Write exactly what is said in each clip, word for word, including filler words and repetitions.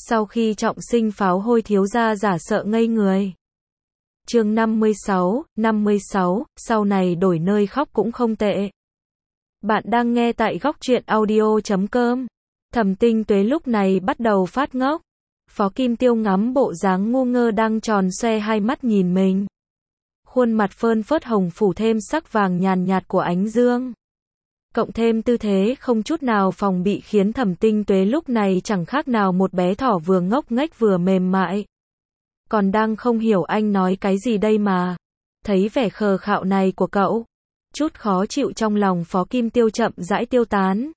Sau khi trọng sinh pháo hôi thiếu gia giả sợ ngây người. Chương năm mươi sáu, năm mươi sáu, sau này đổi nơi khóc cũng không tệ. Bạn đang nghe tại góc truyện audio chấm com. Thẩm Tinh Tuế lúc này bắt đầu phát ngốc. Phó Kim Tiêu ngắm bộ dáng ngu ngơ đang tròn xoe hai mắt nhìn mình. Khuôn mặt phơn phớt hồng phủ thêm sắc vàng nhàn nhạt của ánh dương. Cộng thêm tư thế không chút nào phòng bị khiến Thẩm Tinh Tuế lúc này chẳng khác nào một bé thỏ vừa ngốc nghếch vừa mềm mại. Còn đang không hiểu anh nói cái gì đây mà. Thấy vẻ khờ khạo này của cậu, chút khó chịu trong lòng Phó Kim Tiêu chậm rãi tiêu tán.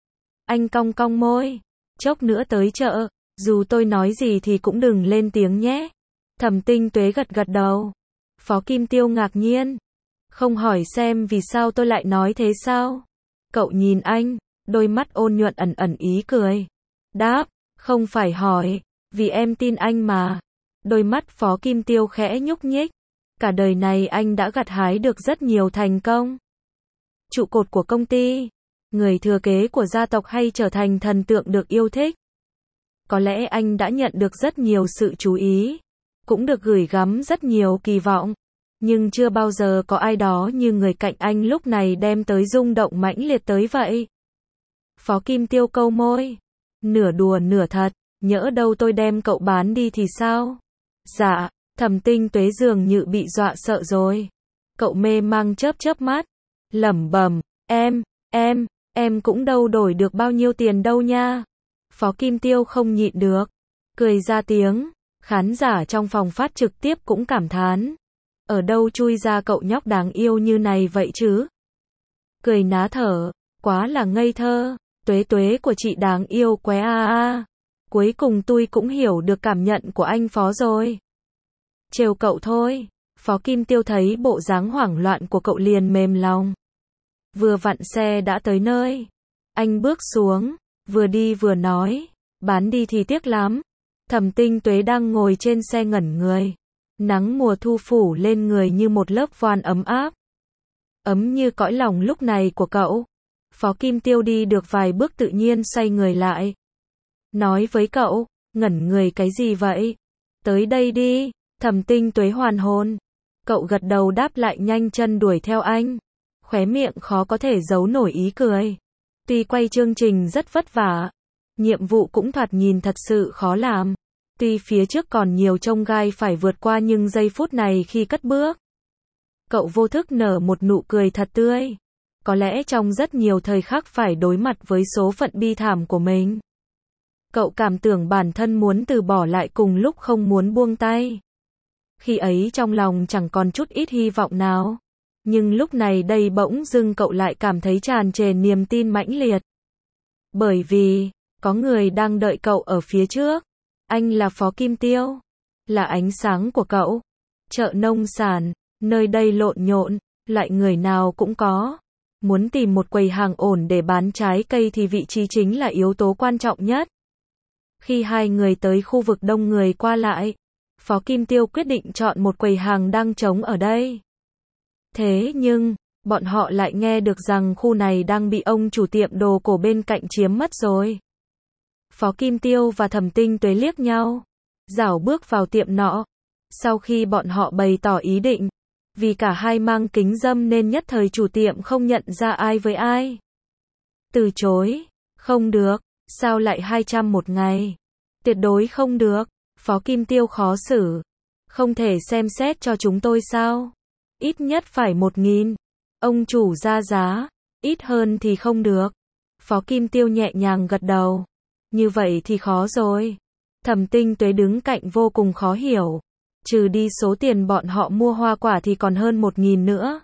Anh cong cong môi, chốc nữa tới chợ, dù tôi nói gì thì cũng đừng lên tiếng nhé. Thẩm Tinh Tuế gật gật đầu. Phó Kim Tiêu ngạc nhiên, không hỏi xem vì sao tôi lại nói thế sao? Cậu nhìn anh, đôi mắt ôn nhuận ẩn ẩn ý cười. Đáp, không phải hỏi, vì em tin anh mà. Đôi mắt Phó Kim Tiêu khẽ nhúc nhích. Cả đời này anh đã gặt hái được rất nhiều thành công. Trụ cột của công ty, người thừa kế của gia tộc hay trở thành thần tượng được yêu thích. Có lẽ anh đã nhận được rất nhiều sự chú ý, cũng được gửi gắm rất nhiều kỳ vọng. Nhưng chưa bao giờ có ai đó như người cạnh anh lúc này đem tới rung động mãnh liệt tới vậy. Phó Kim Tiêu câu môi, nửa đùa nửa thật, nhỡ đâu tôi đem cậu bán đi thì sao? Dạ, Thẩm Tinh Tuế dường như bị dọa sợ rồi. Cậu mê mang chớp chớp mắt, lẩm bẩm, em, em, em cũng đâu đổi được bao nhiêu tiền đâu nha. Phó Kim Tiêu không nhịn được, cười ra tiếng, khán giả trong phòng phát trực tiếp cũng cảm thán. Ở đâu chui ra cậu nhóc đáng yêu như này vậy chứ? Cười ná thở, quá là ngây thơ, Tuế Tuế của chị đáng yêu quá a a. Cuối cùng tôi cũng hiểu được cảm nhận của anh Phó rồi. Trêu cậu thôi. Phó Kim Tiêu thấy bộ dáng hoảng loạn của cậu liền mềm lòng. Vừa vặn xe đã tới nơi. Anh bước xuống, vừa đi vừa nói, bán đi thì tiếc lắm. Thẩm Tinh Tuế đang ngồi trên xe ngẩn người. Nắng mùa thu phủ lên người như một lớp voan ấm áp. Ấm như cõi lòng lúc này của cậu. Phó Kim Tiêu đi được vài bước tự nhiên xoay người lại. Nói với cậu, ngẩn người cái gì vậy? Tới đây đi. Thẩm Tinh Tuế hoàn hồn. Cậu gật đầu đáp lại nhanh chân đuổi theo anh. Khóe miệng khó có thể giấu nổi ý cười. Tuy quay chương trình rất vất vả, nhiệm vụ cũng thoạt nhìn thật sự khó làm. Tuy phía trước còn nhiều chông gai phải vượt qua nhưng giây phút này khi cất bước, cậu vô thức nở một nụ cười thật tươi. Có lẽ trong rất nhiều thời khắc phải đối mặt với số phận bi thảm của mình, cậu cảm tưởng bản thân muốn từ bỏ lại cùng lúc không muốn buông tay. Khi ấy trong lòng chẳng còn chút ít hy vọng nào. Nhưng lúc này đây bỗng dưng cậu lại cảm thấy tràn trề niềm tin mãnh liệt. Bởi vì, có người đang đợi cậu ở phía trước. Anh là Phó Kim Tiêu. Là ánh sáng của cậu. Chợ nông sản, nơi đây lộn nhộn, loại người nào cũng có. Muốn tìm một quầy hàng ổn để bán trái cây thì vị trí chính là yếu tố quan trọng nhất. Khi hai người tới khu vực đông người qua lại, Phó Kim Tiêu quyết định chọn một quầy hàng đang trống ở đây. Thế nhưng, bọn họ lại nghe được rằng khu này đang bị ông chủ tiệm đồ cổ bên cạnh chiếm mất rồi. Phó Kim Tiêu và Thẩm Tinh Tuế liếc nhau, rảo bước vào tiệm nọ. Sau khi bọn họ bày tỏ ý định, vì cả hai mang kính râm nên nhất thời chủ tiệm không nhận ra ai với ai. Từ chối, không được, sao lại hai trăm một ngày? Tuyệt đối không được. Phó Kim Tiêu khó xử. Không thể xem xét cho chúng tôi sao? Ít nhất phải một nghìn. Ông chủ ra giá. Ít hơn thì không được. Phó Kim Tiêu nhẹ nhàng gật đầu. Như vậy thì khó rồi. Thẩm Tinh Tuế đứng cạnh vô cùng khó hiểu. Trừ đi số tiền bọn họ mua hoa quả thì còn hơn một nghìn nữa.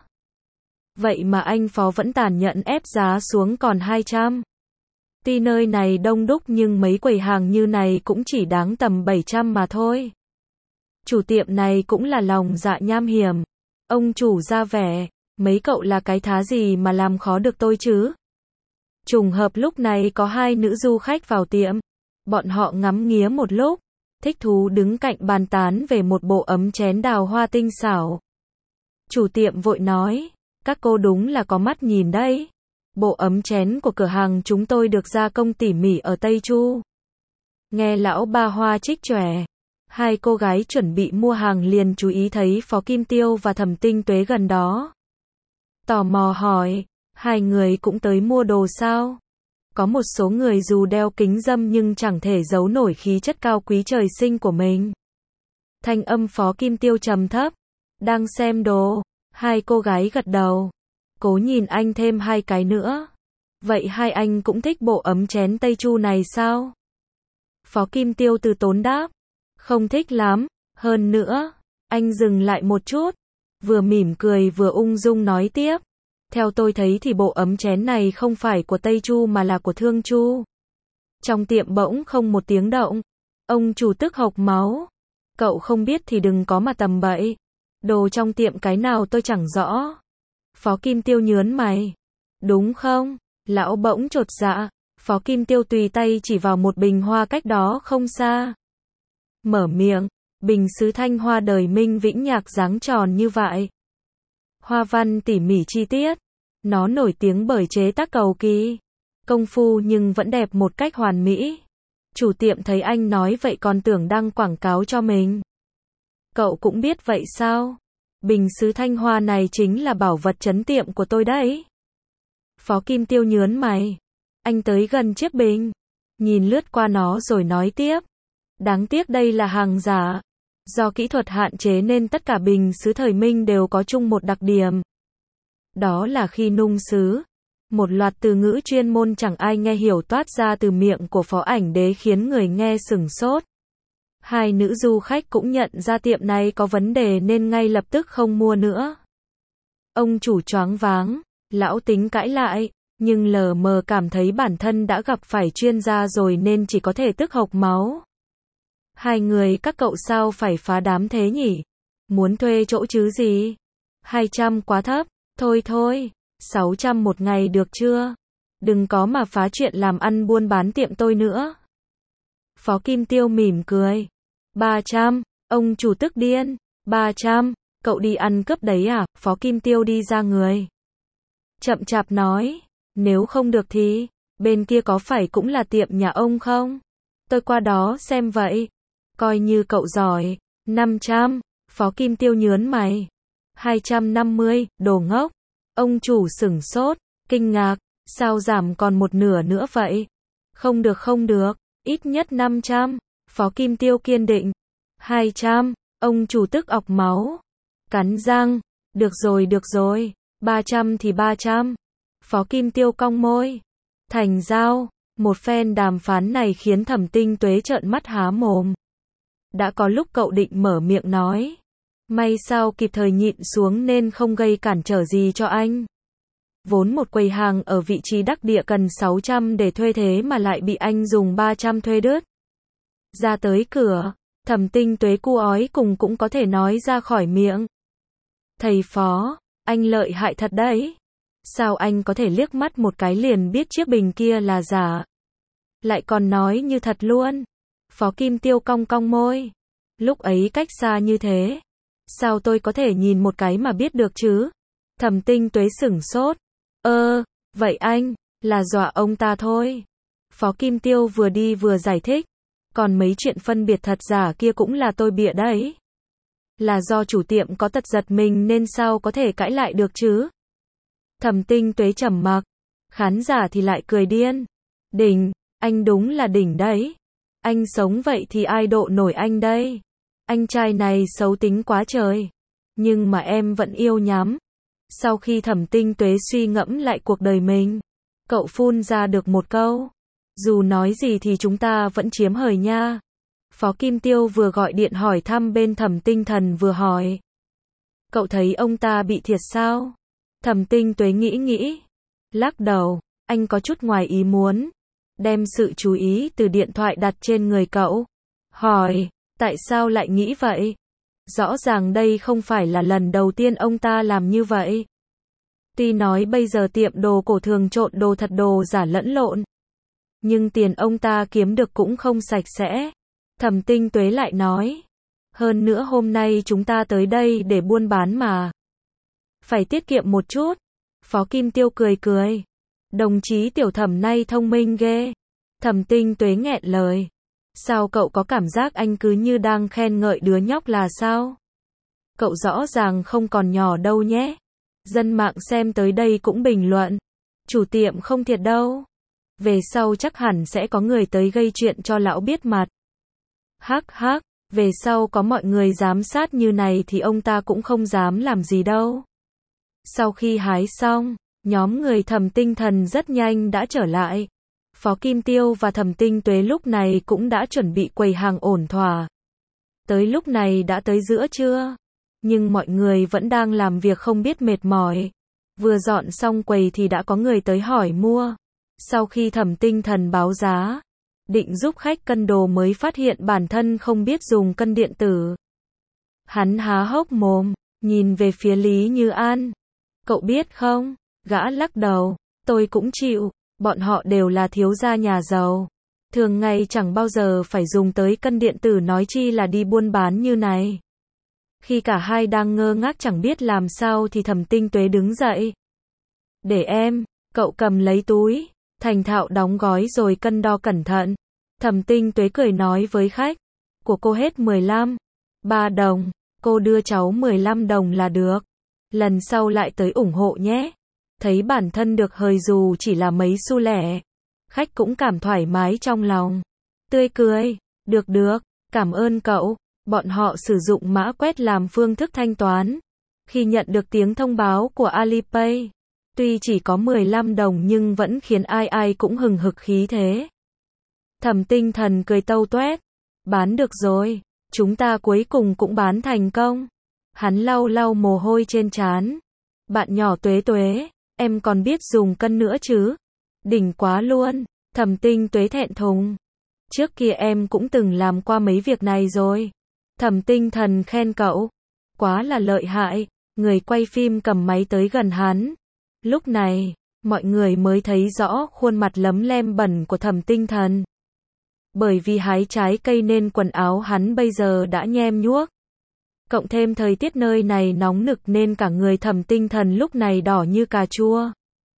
Vậy mà anh Phó vẫn tàn nhẫn ép giá xuống còn hai trăm. Tuy nơi này đông đúc nhưng mấy quầy hàng như này cũng chỉ đáng tầm bảy trăm mà thôi. Chủ tiệm này cũng là lòng dạ nham hiểm. Ông chủ ra vẻ, mấy cậu là cái thá gì mà làm khó được tôi chứ? Trùng hợp lúc này có hai nữ du khách vào tiệm. Bọn họ ngắm nghía một lúc, thích thú đứng cạnh bàn tán về một bộ ấm chén đào hoa tinh xảo. Chủ tiệm vội nói, các cô đúng là có mắt nhìn đấy. Bộ ấm chén của cửa hàng chúng tôi được gia công tỉ mỉ ở Tây Chu. Nghe lão ba hoa trích chòe. Hai cô gái chuẩn bị mua hàng liền chú ý thấy Phó Kim Tiêu và Thẩm Tinh Tuế gần đó. Tò mò hỏi, hai người cũng tới mua đồ sao? Có một số người dù đeo kính râm nhưng chẳng thể giấu nổi khí chất cao quý trời sinh của mình. Thanh âm Phó Kim Tiêu trầm thấp. Đang xem đồ. Hai cô gái gật đầu. Cố nhìn anh thêm hai cái nữa. Vậy hai anh cũng thích bộ ấm chén Tây Chu này sao? Phó Kim Tiêu từ tốn đáp. Không thích lắm. Hơn nữa. Anh dừng lại một chút. Vừa mỉm cười vừa ung dung nói tiếp. Theo tôi thấy thì bộ ấm chén này không phải của Tây Chu mà là của Thương Chu. Trong tiệm bỗng không một tiếng động. Ông chủ tức hộc máu. Cậu không biết thì đừng có mà tầm bậy. Đồ trong tiệm cái nào tôi chẳng rõ. Phó Kim Tiêu nhớn mày. Đúng không? Lão bỗng chột dạ. Phó Kim Tiêu tùy tay chỉ vào một bình hoa cách đó không xa. Mở miệng. Bình sứ thanh hoa đời Minh Vĩnh Nhạc dáng tròn như vậy. Hoa văn tỉ mỉ chi tiết. Nó nổi tiếng bởi chế tác cầu kỳ. Công phu nhưng vẫn đẹp một cách hoàn mỹ. Chủ tiệm thấy anh nói vậy còn tưởng đang quảng cáo cho mình. Cậu cũng biết vậy sao? Bình sứ thanh hoa này chính là bảo vật trấn tiệm của tôi đấy. Phó Kim Tiêu nhớn mày. Anh tới gần chiếc bình. Nhìn lướt qua nó rồi nói tiếp. Đáng tiếc đây là hàng giả. Do kỹ thuật hạn chế nên tất cả bình sứ thời Minh đều có chung một đặc điểm. Đó là khi nung sứ. Một loạt từ ngữ chuyên môn chẳng ai nghe hiểu toát ra từ miệng của Phó Ảnh Đế khiến người nghe sửng sốt. Hai nữ du khách cũng nhận ra tiệm này có vấn đề nên ngay lập tức không mua nữa. Ông chủ choáng váng, lão tính cãi lại, nhưng lờ mờ cảm thấy bản thân đã gặp phải chuyên gia rồi nên chỉ có thể tức hộc máu. Hai người các cậu sao phải phá đám thế nhỉ? Muốn thuê chỗ chứ gì? hai trăm quá thấp, thôi thôi, sáu trăm một ngày được chưa? Đừng có mà phá chuyện làm ăn buôn bán tiệm tôi nữa. Phó Kim Tiêu mỉm cười. ba trăm, ông chủ tức điên. ba trăm, cậu đi ăn cướp đấy à? Phó Kim Tiêu đi ra người. Chậm chạp nói, nếu không được thì, bên kia có phải cũng là tiệm nhà ông không? Tôi qua đó xem vậy. Coi như cậu giỏi. năm trăm, Phó Kim Tiêu nhớn mày. hai trăm năm mươi, đồ ngốc. Ông chủ sửng sốt, kinh ngạc, sao giảm còn một nửa nữa vậy? Không được không được, ít nhất năm trăm. Phó Kim Tiêu kiên định. hai trăm, ông chủ tức ọc máu. Cắn răng, được rồi được rồi, ba trăm thì ba trăm. Phó Kim Tiêu cong môi. Thành giao, một phen đàm phán này khiến Thẩm Tinh Tuế trợn mắt há mồm. Đã có lúc cậu định mở miệng nói. May sao kịp thời nhịn xuống nên không gây cản trở gì cho anh. Vốn một quầy hàng ở vị trí đắc địa cần sáu trăm để thuê thế mà lại bị anh dùng ba trăm thuê đứt. Ra tới cửa, Thẩm Tinh Tuế cu ói cùng cũng có thể nói ra khỏi miệng. Thầy Phó, anh lợi hại thật đấy. Sao anh có thể liếc mắt một cái liền biết chiếc bình kia là giả? Lại còn nói như thật luôn. Phó Kim Tiêu cong cong môi. Lúc ấy cách xa như thế. Sao tôi có thể nhìn một cái mà biết được chứ? Thẩm Tinh Tuế sửng sốt. Ơ, vậy anh, là dọa ông ta thôi. Phó Kim Tiêu vừa đi vừa giải thích. Còn mấy chuyện phân biệt thật giả kia cũng là tôi bịa đấy. Là do chủ tiệm có tật giật mình nên sao có thể cãi lại được chứ? Thẩm Tinh Tuế trầm mặc. Khán giả thì lại cười điên. Đỉnh, anh đúng là đỉnh đấy. Anh sống vậy thì ai độ nổi anh đây? Anh trai này xấu tính quá trời. Nhưng mà em vẫn yêu nhắm. Sau khi Thẩm Tinh Tuế suy ngẫm lại cuộc đời mình, cậu phun ra được một câu. Dù nói gì thì chúng ta vẫn chiếm hời nha. Phó Kim Tiêu vừa gọi điện hỏi thăm bên Thẩm Tinh Thần vừa hỏi. Cậu thấy ông ta bị thiệt sao? Thẩm Tinh Tuế nghĩ nghĩ. Lắc đầu, anh có chút ngoài ý muốn. Đem sự chú ý từ điện thoại đặt trên người cậu. Hỏi, tại sao lại nghĩ vậy? Rõ ràng đây không phải là lần đầu tiên ông ta làm như vậy. Tuy nói bây giờ tiệm đồ cổ thường trộn đồ thật đồ giả lẫn lộn. Nhưng tiền ông ta kiếm được cũng không sạch sẽ. Thẩm Tinh Tuế lại nói. Hơn nữa hôm nay chúng ta tới đây để buôn bán mà. Phải tiết kiệm một chút. Phó Kim Tiêu cười cười. Đồng chí Tiểu Thẩm nay thông minh ghê. Thẩm Tinh Tuế nghẹn lời. Sao cậu có cảm giác anh cứ như đang khen ngợi đứa nhóc là sao? Cậu rõ ràng không còn nhỏ đâu nhé. Dân mạng xem tới đây cũng bình luận. Chủ tiệm không thiệt đâu. Về sau chắc hẳn sẽ có người tới gây chuyện cho lão biết mặt. Hắc hắc, về sau có mọi người giám sát như này thì ông ta cũng không dám làm gì đâu. Sau khi hái xong, nhóm người Thẩm Tinh Thần rất nhanh đã trở lại. Phó Kim Tiêu và Thẩm Tinh Tuế lúc này cũng đã chuẩn bị quầy hàng ổn thỏa. Tới lúc này đã tới giữa trưa, nhưng mọi người vẫn đang làm việc không biết mệt mỏi. Vừa dọn xong quầy thì đã có người tới hỏi mua. Sau khi Thẩm Tinh Thần báo giá, định giúp khách cân đồ mới phát hiện bản thân không biết dùng cân điện tử. Hắn há hốc mồm, nhìn về phía Lý Như An. Cậu biết không? Gã lắc đầu. Tôi cũng chịu, bọn họ đều là thiếu gia nhà giàu. Thường ngày chẳng bao giờ phải dùng tới cân điện tử nói chi là đi buôn bán như này. Khi cả hai đang ngơ ngác chẳng biết làm sao thì Thẩm Tinh Tuế đứng dậy. Để em, cậu cầm lấy túi, thành thạo đóng gói rồi cân đo cẩn thận. Thẩm Tinh Tuế cười nói với khách. Của cô hết mười lăm, ba đồng, cô đưa cháu mười lăm đồng là được. Lần sau lại tới ủng hộ nhé. Thấy bản thân được hời dù chỉ là mấy xu lẻ. Khách cũng cảm thoải mái trong lòng. Tươi cười, được được, cảm ơn cậu. Bọn họ sử dụng mã quét làm phương thức thanh toán. Khi nhận được tiếng thông báo của Alipay, tuy chỉ có mười lăm đồng nhưng vẫn khiến ai ai cũng hừng hực khí thế. Thẩm Tinh Thần cười tâu tuét. Bán được rồi, chúng ta cuối cùng cũng bán thành công. Hắn lau lau mồ hôi trên trán. Bạn nhỏ Tuế Tuế, em còn biết dùng cân nữa chứ? Đỉnh quá luôn. Thẩm Tinh Tuế thẹn thùng. Trước kia em cũng từng làm qua mấy việc này rồi. Thẩm Tinh Thần khen cậu. Quá là lợi hại. Người quay phim cầm máy tới gần hắn. Lúc này, mọi người mới thấy rõ khuôn mặt lấm lem bẩn của Thẩm Tinh Thần. Bởi vì hái trái cây nên quần áo hắn bây giờ đã nhem nhuốc. Cộng thêm thời tiết nơi này nóng nực nên cả người Thẩm Tinh Thần lúc này đỏ như cà chua.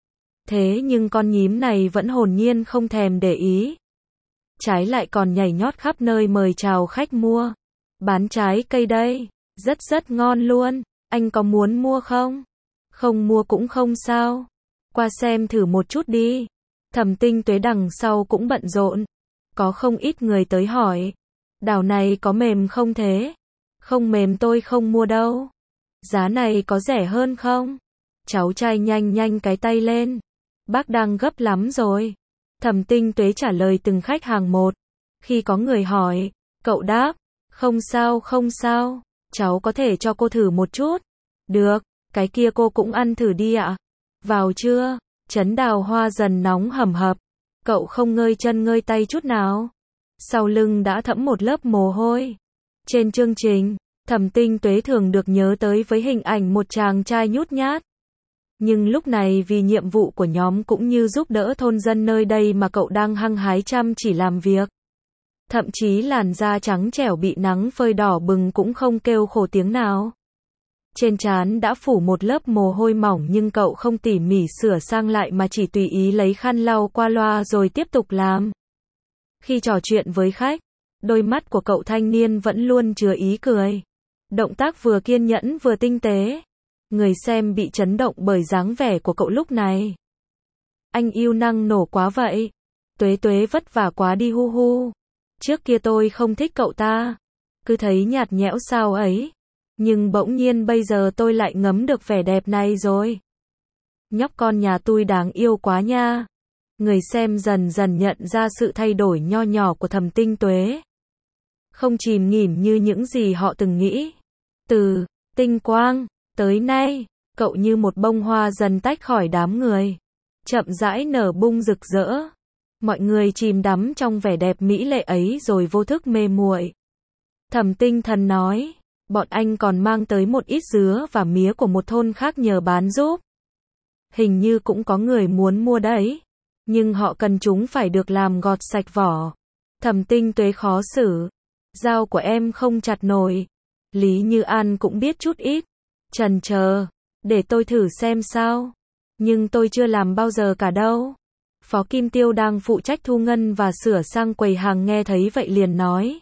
Thế nhưng con nhím này vẫn hồn nhiên không thèm để ý. Trái lại còn nhảy nhót khắp nơi mời chào khách mua. Bán trái cây đây, rất rất ngon luôn, anh có muốn mua không? Không mua cũng không sao. Qua xem thử một chút đi. Thẩm Tinh Tuế đằng sau cũng bận rộn. Có không ít người tới hỏi. Đảo này có mềm không thế? Không mềm tôi không mua đâu. Giá này có rẻ hơn không? Cháu trai nhanh nhanh cái tay lên. Bác đang gấp lắm rồi. Thẩm Tinh Tuế trả lời từng khách hàng một. Khi có người hỏi, cậu đáp, không sao không sao, cháu có thể cho cô thử một chút. Được, cái kia cô cũng ăn thử đi ạ. Vào chưa? Trấn Đào Hoa dần nóng hầm hập. Cậu không ngơi chân ngơi tay chút nào. Sau lưng đã thẫm một lớp mồ hôi. Trên chương trình, Thẩm Tinh Tuế thường được nhớ tới với hình ảnh một chàng trai nhút nhát. Nhưng lúc này vì nhiệm vụ của nhóm cũng như giúp đỡ thôn dân nơi đây mà cậu đang hăng hái chăm chỉ làm việc. Thậm chí làn da trắng trẻo bị nắng phơi đỏ bừng cũng không kêu khổ tiếng nào. Trên trán đã phủ một lớp mồ hôi mỏng nhưng cậu không tỉ mỉ sửa sang lại mà chỉ tùy ý lấy khăn lau qua loa rồi tiếp tục làm. Khi trò chuyện với khách, đôi mắt của cậu thanh niên vẫn luôn chứa ý cười. Động tác vừa kiên nhẫn vừa tinh tế. Người xem bị chấn động bởi dáng vẻ của cậu lúc này. Anh yêu năng nổ quá vậy. Tuế Tuế vất vả quá đi hu hu. Trước kia tôi không thích cậu ta. Cứ thấy nhạt nhẽo sao ấy. Nhưng bỗng nhiên bây giờ tôi lại ngấm được vẻ đẹp này rồi. Nhóc con nhà tôi đáng yêu quá nha. Người xem dần dần nhận ra sự thay đổi nho nhỏ của Thẩm Tinh Tuế. Không chìm nghỉm như những gì họ từng nghĩ. Từ tinh quang tới nay, cậu như một bông hoa dần tách khỏi đám người. Chậm rãi nở bung rực rỡ. Mọi người chìm đắm trong vẻ đẹp mỹ lệ ấy rồi vô thức mê muội. Thẩm Tinh Thần nói, bọn anh còn mang tới một ít dứa và mía của một thôn khác nhờ bán giúp. Hình như cũng có người muốn mua đấy. Nhưng họ cần chúng phải được làm gọt sạch vỏ. Thẩm Tinh Tuế khó xử. Dao của em không chặt nổi. Lý Như An cũng biết chút ít. Chần chờ, để tôi thử xem sao. Nhưng tôi chưa làm bao giờ cả đâu. Phó Kim Tiêu đang phụ trách thu ngân và sửa sang quầy hàng nghe thấy vậy liền nói.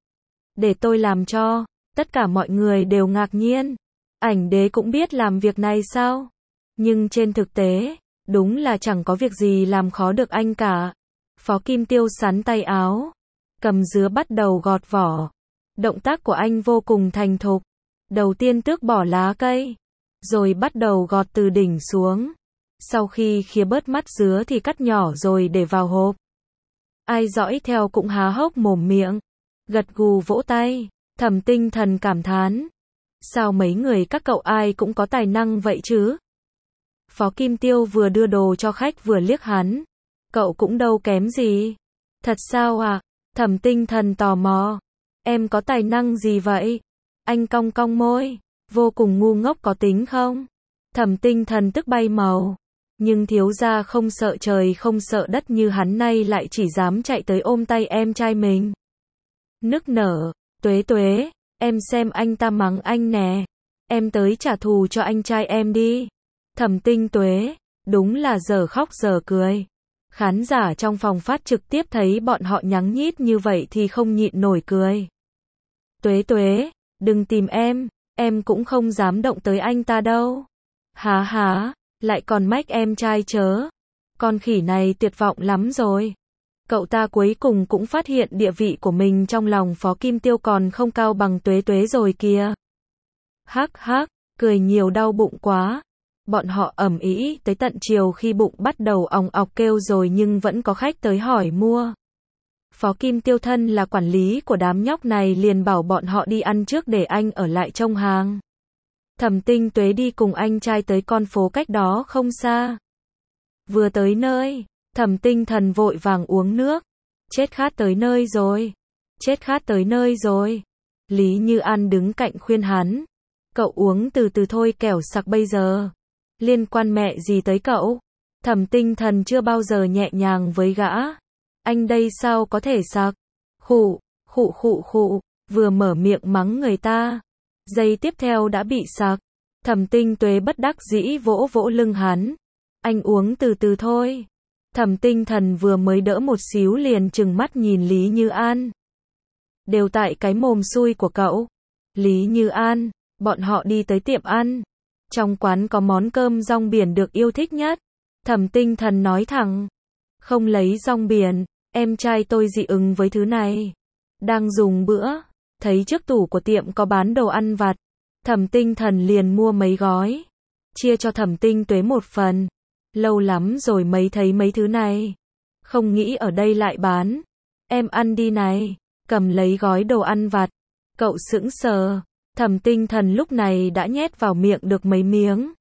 Để tôi làm cho. Tất cả mọi người đều ngạc nhiên. Ảnh đế cũng biết làm việc này sao? Nhưng trên thực tế, đúng là chẳng có việc gì làm khó được anh cả. Phó Kim Tiêu sắn tay áo, cầm dứa bắt đầu gọt vỏ. Động tác của anh vô cùng thành thục. Đầu tiên tước bỏ lá cây, rồi bắt đầu gọt từ đỉnh xuống. Sau khi khía bớt mắt dứa thì cắt nhỏ rồi để vào hộp. Ai dõi theo cũng há hốc mồm miệng, gật gù vỗ tay. Thẩm Tinh Thần cảm thán. Sao mấy người các cậu ai cũng có tài năng vậy chứ? Phó Kim Tiêu vừa đưa đồ cho khách vừa liếc hắn. Cậu cũng đâu kém gì. Thật sao à? Thẩm Tinh Thần tò mò. Em có tài năng gì vậy? Anh cong cong môi. Vô cùng ngu ngốc có tính không? Thẩm Tinh Thần tức bay màu. Nhưng thiếu gia không sợ trời không sợ đất như hắn nay lại chỉ dám chạy tới ôm tay em trai mình. Nức nở. Tuế Tuế, em xem anh ta mắng anh nè. Em tới trả thù cho anh trai em đi. Thẩm Tinh Tuế, đúng là giờ khóc giờ cười. Khán giả trong phòng phát trực tiếp thấy bọn họ nhắng nhít như vậy thì không nhịn nổi cười. Tuế Tuế, đừng tìm em, em cũng không dám động tới anh ta đâu. Há há, lại còn mách em trai chớ. Con khỉ này tuyệt vọng lắm rồi. Cậu ta cuối cùng cũng phát hiện địa vị của mình trong lòng Phó Kim Tiêu còn không cao bằng Tuế Tuế rồi kìa. Hắc hắc, cười nhiều đau bụng quá. Bọn họ ầm ĩ tới tận chiều khi bụng bắt đầu òng ọc kêu rồi nhưng vẫn có khách tới hỏi mua. Phó Kim Tiêu thân là quản lý của đám nhóc này liền bảo bọn họ đi ăn trước để anh ở lại trông hàng. Thẩm Tinh Tuế đi cùng anh trai tới con phố cách đó không xa. Vừa tới nơi, Thẩm Tinh Thần vội vàng uống nước. Chết khát tới nơi rồi. Chết khát tới nơi rồi. Lý Như An đứng cạnh khuyên hắn. Cậu uống từ từ thôi kẻo sặc bây giờ. Liên quan mẹ gì tới cậu? Thẩm Tinh Thần chưa bao giờ nhẹ nhàng với gã. Anh đây sao có thể sặc? Khụ, khụ khụ khụ, vừa mở miệng mắng người ta. Giây tiếp theo đã bị sặc. Thẩm Tinh Tuế bất đắc dĩ vỗ vỗ lưng hắn. Anh uống từ từ thôi. Thẩm Tinh Thần vừa mới đỡ một xíu liền trừng mắt nhìn Lý Như An. Đều tại cái mồm xui của cậu. Lý Như An, bọn họ đi tới tiệm ăn. Trong quán có món cơm rong biển được yêu thích nhất. Thẩm Tinh Thần nói thẳng. Không lấy rong biển, em trai tôi dị ứng với thứ này. Đang dùng bữa, thấy trước tủ của tiệm có bán đồ ăn vặt. Thẩm Tinh Thần liền mua mấy gói. Chia cho Thẩm Tinh Tuế một phần. Lâu lắm rồi mới thấy mấy thứ này. Không nghĩ ở đây lại bán. Em ăn đi này. Cầm lấy gói đồ ăn vặt. Cậu sững sờ. Thẩm Tinh Thần lúc này đã nhét vào miệng được mấy miếng.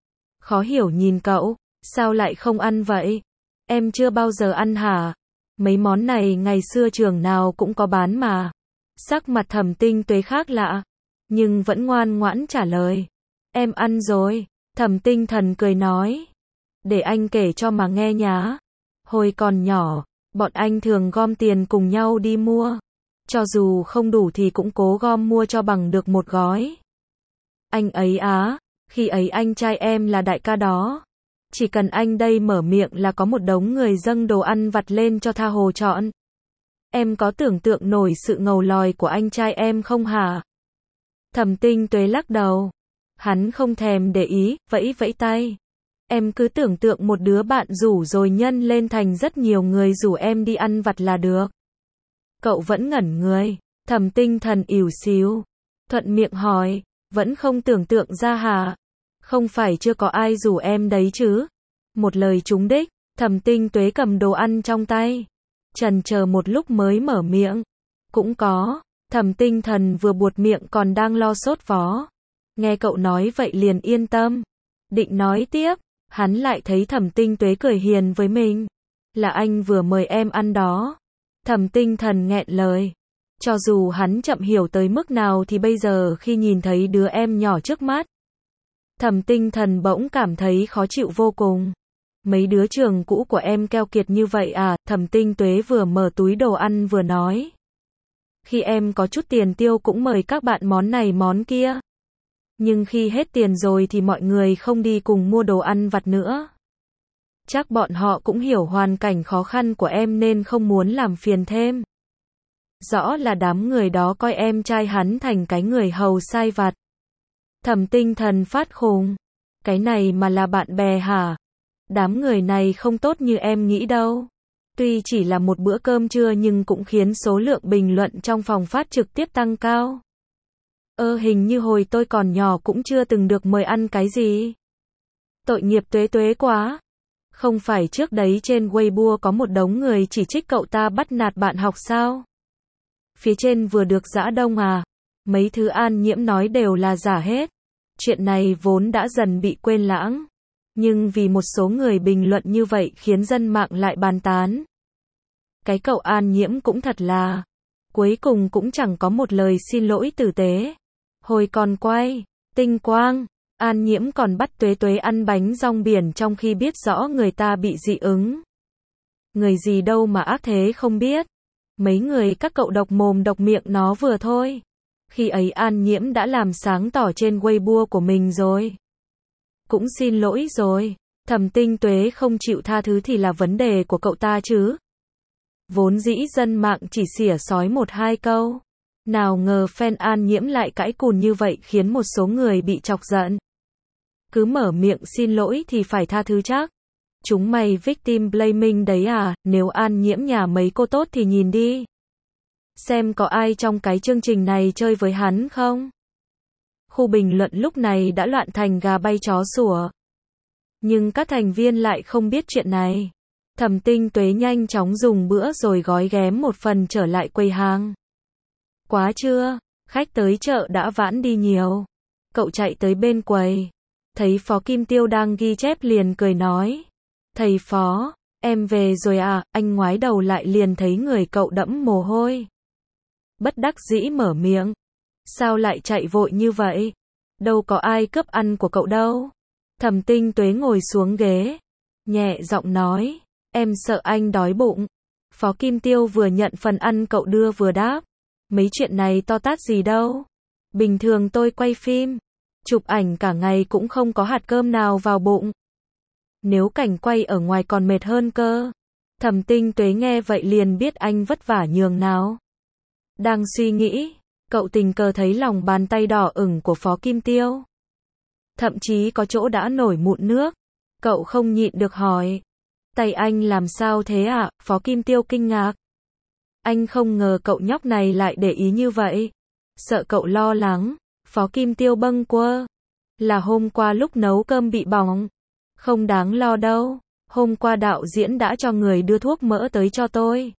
Khó hiểu nhìn cậu. Sao lại không ăn vậy? Em chưa bao giờ ăn hả? Mấy món này ngày xưa trường nào cũng có bán mà. Sắc mặt Thẩm Tinh Tuế khác lạ. Nhưng vẫn ngoan ngoãn trả lời. Em ăn rồi. Thẩm Tinh Thần cười nói. Để anh kể cho mà nghe nhá. Hồi còn nhỏ, bọn anh thường gom tiền cùng nhau đi mua. Cho dù không đủ thì cũng cố gom mua cho bằng được một gói. Anh ấy á, khi ấy anh trai em là đại ca đó. Chỉ cần anh đây mở miệng là có một đống người dâng đồ ăn vặt lên cho tha hồ chọn. Em có tưởng tượng nổi sự ngầu lòi của anh trai em không hả? Thẩm Tinh Tuế lắc đầu. Hắn không thèm để ý, vẫy vẫy tay. Em cứ tưởng tượng một đứa bạn rủ rồi nhân lên thành rất nhiều người rủ em đi ăn vặt là được. Cậu vẫn ngẩn người. Thẩm Tinh Thần ỉu xìu. Thuận miệng hỏi. Vẫn không tưởng tượng ra hả? Không phải chưa có ai rủ em đấy chứ? Một lời trúng đích. Thẩm Tinh Tuế cầm đồ ăn trong tay. Chần chờ một lúc mới mở miệng. Cũng có. Thẩm Tinh Thần vừa buột miệng còn đang lo sốt vó. Nghe cậu nói vậy liền yên tâm. Định nói tiếp. Hắn lại thấy Thẩm Tinh Tuế cười hiền với mình. Là anh vừa mời em ăn đó. Thẩm Tinh Thần nghẹn lời. Cho dù hắn chậm hiểu tới mức nào thì bây giờ khi nhìn thấy đứa em nhỏ trước mắt. Thẩm Tinh Thần bỗng cảm thấy khó chịu vô cùng. Mấy đứa trường cũ của em keo kiệt như vậy à? Thẩm Tinh Tuế vừa mở túi đồ ăn vừa nói. Khi em có chút tiền tiêu cũng mời các bạn món này món kia. Nhưng khi hết tiền rồi thì mọi người không đi cùng mua đồ ăn vặt nữa. Chắc bọn họ cũng hiểu hoàn cảnh khó khăn của em nên không muốn làm phiền thêm. Rõ là đám người đó coi em trai hắn thành cái người hầu sai vặt. Thẩm Tinh Thần phát khùng. Cái này mà là bạn bè hả? Đám người này không tốt như em nghĩ đâu. Tuy chỉ là một bữa cơm trưa nhưng cũng khiến số lượng bình luận trong phòng phát trực tiếp tăng cao. Ơ hình như hồi tôi còn nhỏ cũng chưa từng được mời ăn cái gì. Tội nghiệp Tuế Tuế quá. Không phải trước đấy trên Weibo có một đống người chỉ trích cậu ta bắt nạt bạn học sao? Phía trên vừa được giã đông à? Mấy thứ An Nhiễm nói đều là giả hết. Chuyện này vốn đã dần bị quên lãng. Nhưng vì một số người bình luận như vậy khiến dân mạng lại bàn tán. Cái cậu An Nhiễm cũng thật là. Cuối cùng cũng chẳng có một lời xin lỗi tử tế. Hồi còn quay, tinh quang, An Nhiễm còn bắt Tuế Tuế ăn bánh rong biển trong khi biết rõ người ta bị dị ứng. Người gì đâu mà ác thế không biết. Mấy người các cậu độc mồm độc miệng nó vừa thôi. Khi ấy An Nhiễm đã làm sáng tỏ trên Weibo của mình rồi. Cũng xin lỗi rồi. Thẩm Tinh Tuế không chịu tha thứ thì là vấn đề của cậu ta chứ. Vốn dĩ dân mạng chỉ xỉa xói một hai câu. Nào ngờ fan An Nhiễm lại cãi cùn như vậy khiến một số người bị chọc giận. Cứ mở miệng xin lỗi thì phải tha thứ chắc. Chúng mày victim blaming đấy à, nếu An Nhiễm nhà mấy cô tốt thì nhìn đi. Xem có ai trong cái chương trình này chơi với hắn không? Khu bình luận lúc này đã loạn thành gà bay chó sủa. Nhưng các thành viên lại không biết chuyện này. Thẩm Tinh Tuế nhanh chóng dùng bữa rồi gói ghém một phần trở lại quầy hàng. Quá chưa, khách tới chợ đã vãn đi nhiều. Cậu chạy tới bên quầy. Thấy Phó Kim Tiêu đang ghi chép liền cười nói. Thầy Phó, em về rồi à, anh ngoái đầu lại liền thấy người cậu đẫm mồ hôi. Bất đắc dĩ mở miệng. Sao lại chạy vội như vậy? Đâu có ai cướp ăn của cậu đâu. Thẩm Tinh Tuế ngồi xuống ghế. Nhẹ giọng nói. Em sợ anh đói bụng. Phó Kim Tiêu vừa nhận phần ăn cậu đưa vừa đáp. Mấy chuyện này to tát gì đâu. Bình thường tôi quay phim. Chụp ảnh cả ngày cũng không có hạt cơm nào vào bụng. Nếu cảnh quay ở ngoài còn mệt hơn cơ. Thẩm Tinh Tuế nghe vậy liền biết anh vất vả nhường nào. Đang suy nghĩ, cậu tình cờ thấy lòng bàn tay đỏ ửng của Phó Kim Tiêu. Thậm chí có chỗ đã nổi mụn nước. Cậu không nhịn được hỏi. Tay anh làm sao thế ạ? Phó Kim Tiêu kinh ngạc. Anh không ngờ cậu nhóc này lại để ý như vậy. Sợ cậu lo lắng. Phó Kim Tiêu bâng quơ. Là hôm qua lúc nấu cơm bị bỏng. Không đáng lo đâu. Hôm qua đạo diễn đã cho người đưa thuốc mỡ tới cho tôi.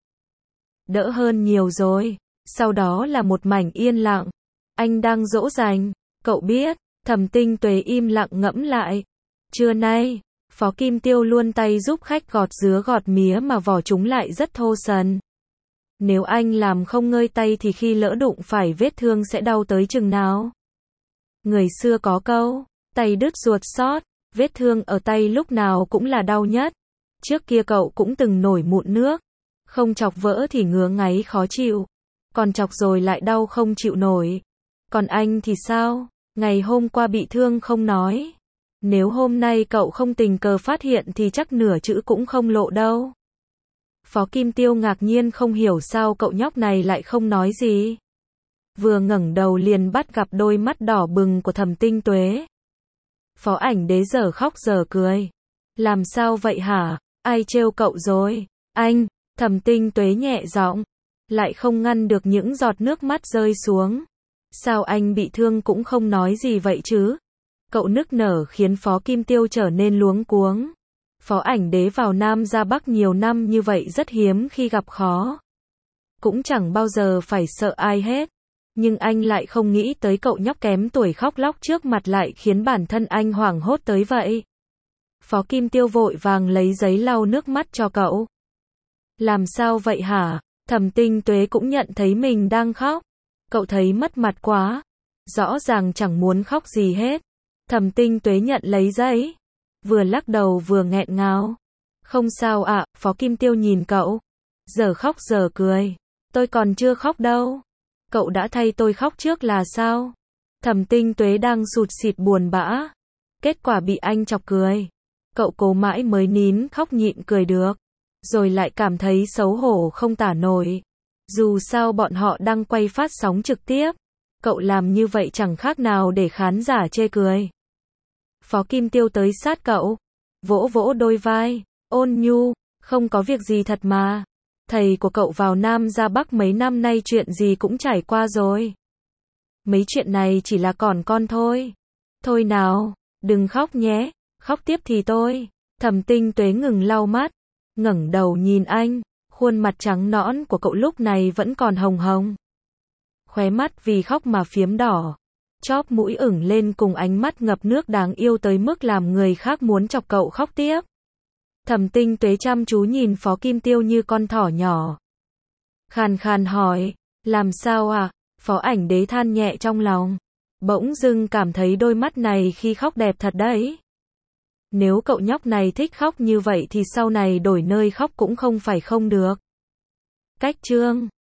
Đỡ hơn nhiều rồi. Sau đó là một mảnh yên lặng. Anh đang dỗ dành. Cậu biết. Thẩm Tinh Tuế im lặng ngẫm lại. Trưa nay, Phó Kim Tiêu luôn tay giúp khách gọt dứa gọt mía mà vỏ chúng lại rất thô sần. Nếu anh làm không ngơi tay thì khi lỡ đụng phải vết thương sẽ đau tới chừng nào. Người xưa có câu, tay đứt ruột xót, vết thương ở tay lúc nào cũng là đau nhất. Trước kia cậu cũng từng nổi mụn nước. Không chọc vỡ thì ngứa ngáy khó chịu. Còn chọc rồi lại đau không chịu nổi. Còn anh thì sao? Ngày hôm qua bị thương không nói. Nếu hôm nay cậu không tình cờ phát hiện thì chắc nửa chữ cũng không lộ đâu. Phó Kim Tiêu ngạc nhiên không hiểu sao cậu nhóc này lại không nói gì. Vừa ngẩng đầu liền bắt gặp đôi mắt đỏ bừng của Thẩm Tinh Tuế. Phó Ảnh Đế giờ khóc giờ cười. Làm sao vậy hả? Ai trêu cậu rồi? Anh, Thẩm Tinh Tuế nhẹ giọng, lại không ngăn được những giọt nước mắt rơi xuống. Sao anh bị thương cũng không nói gì vậy chứ? Cậu nức nở khiến Phó Kim Tiêu trở nên luống cuống. Phó Ảnh Đế vào Nam ra Bắc nhiều năm như vậy rất hiếm khi gặp khó. Cũng chẳng bao giờ phải sợ ai hết. Nhưng anh lại không nghĩ tới cậu nhóc kém tuổi khóc lóc trước mặt lại khiến bản thân anh hoảng hốt tới vậy. Phó Kim Tiêu vội vàng lấy giấy lau nước mắt cho cậu. Làm sao vậy hả? Thẩm Tinh Tuế cũng nhận thấy mình đang khóc. Cậu thấy mất mặt quá. Rõ ràng chẳng muốn khóc gì hết. Thẩm Tinh Tuế nhận lấy giấy. Vừa lắc đầu vừa nghẹn ngào. Không sao ạ, Phó Kim Tiêu nhìn cậu. Giờ khóc giờ cười. Tôi còn chưa khóc đâu. Cậu đã thay tôi khóc trước là sao? Thẩm Tinh Tuế đang sụt sịt buồn bã. Kết quả bị anh chọc cười. Cậu cố mãi mới nín khóc nhịn cười được. Rồi lại cảm thấy xấu hổ không tả nổi. Dù sao bọn họ đang quay phát sóng trực tiếp. Cậu làm như vậy chẳng khác nào để khán giả chê cười. Phó Kim Tiêu tới sát cậu. Vỗ vỗ đôi vai. Ôn nhu. Không có việc gì thật mà. Thầy của cậu vào Nam ra Bắc mấy năm nay chuyện gì cũng trải qua rồi. Mấy chuyện này chỉ là còn con thôi. Thôi nào, đừng khóc nhé. Khóc tiếp thì tôi. Thẩm Tinh Tuế ngừng lau mắt. Ngẩng đầu nhìn anh. Khuôn mặt trắng nõn của cậu lúc này vẫn còn hồng hồng. Khóe mắt vì khóc mà phiếm đỏ. Chóp mũi ửng lên cùng ánh mắt ngập nước đáng yêu tới mức làm người khác muốn chọc cậu khóc tiếp. Thẩm Tinh Tuế chăm chú nhìn Phó Kim Tiêu như con thỏ nhỏ. Khàn khàn hỏi, làm sao à? Phó Ảnh Đế than nhẹ trong lòng. Bỗng dưng cảm thấy đôi mắt này khi khóc đẹp thật đấy. Nếu cậu nhóc này thích khóc như vậy thì sau này đổi nơi khóc cũng không phải không được. Cách chương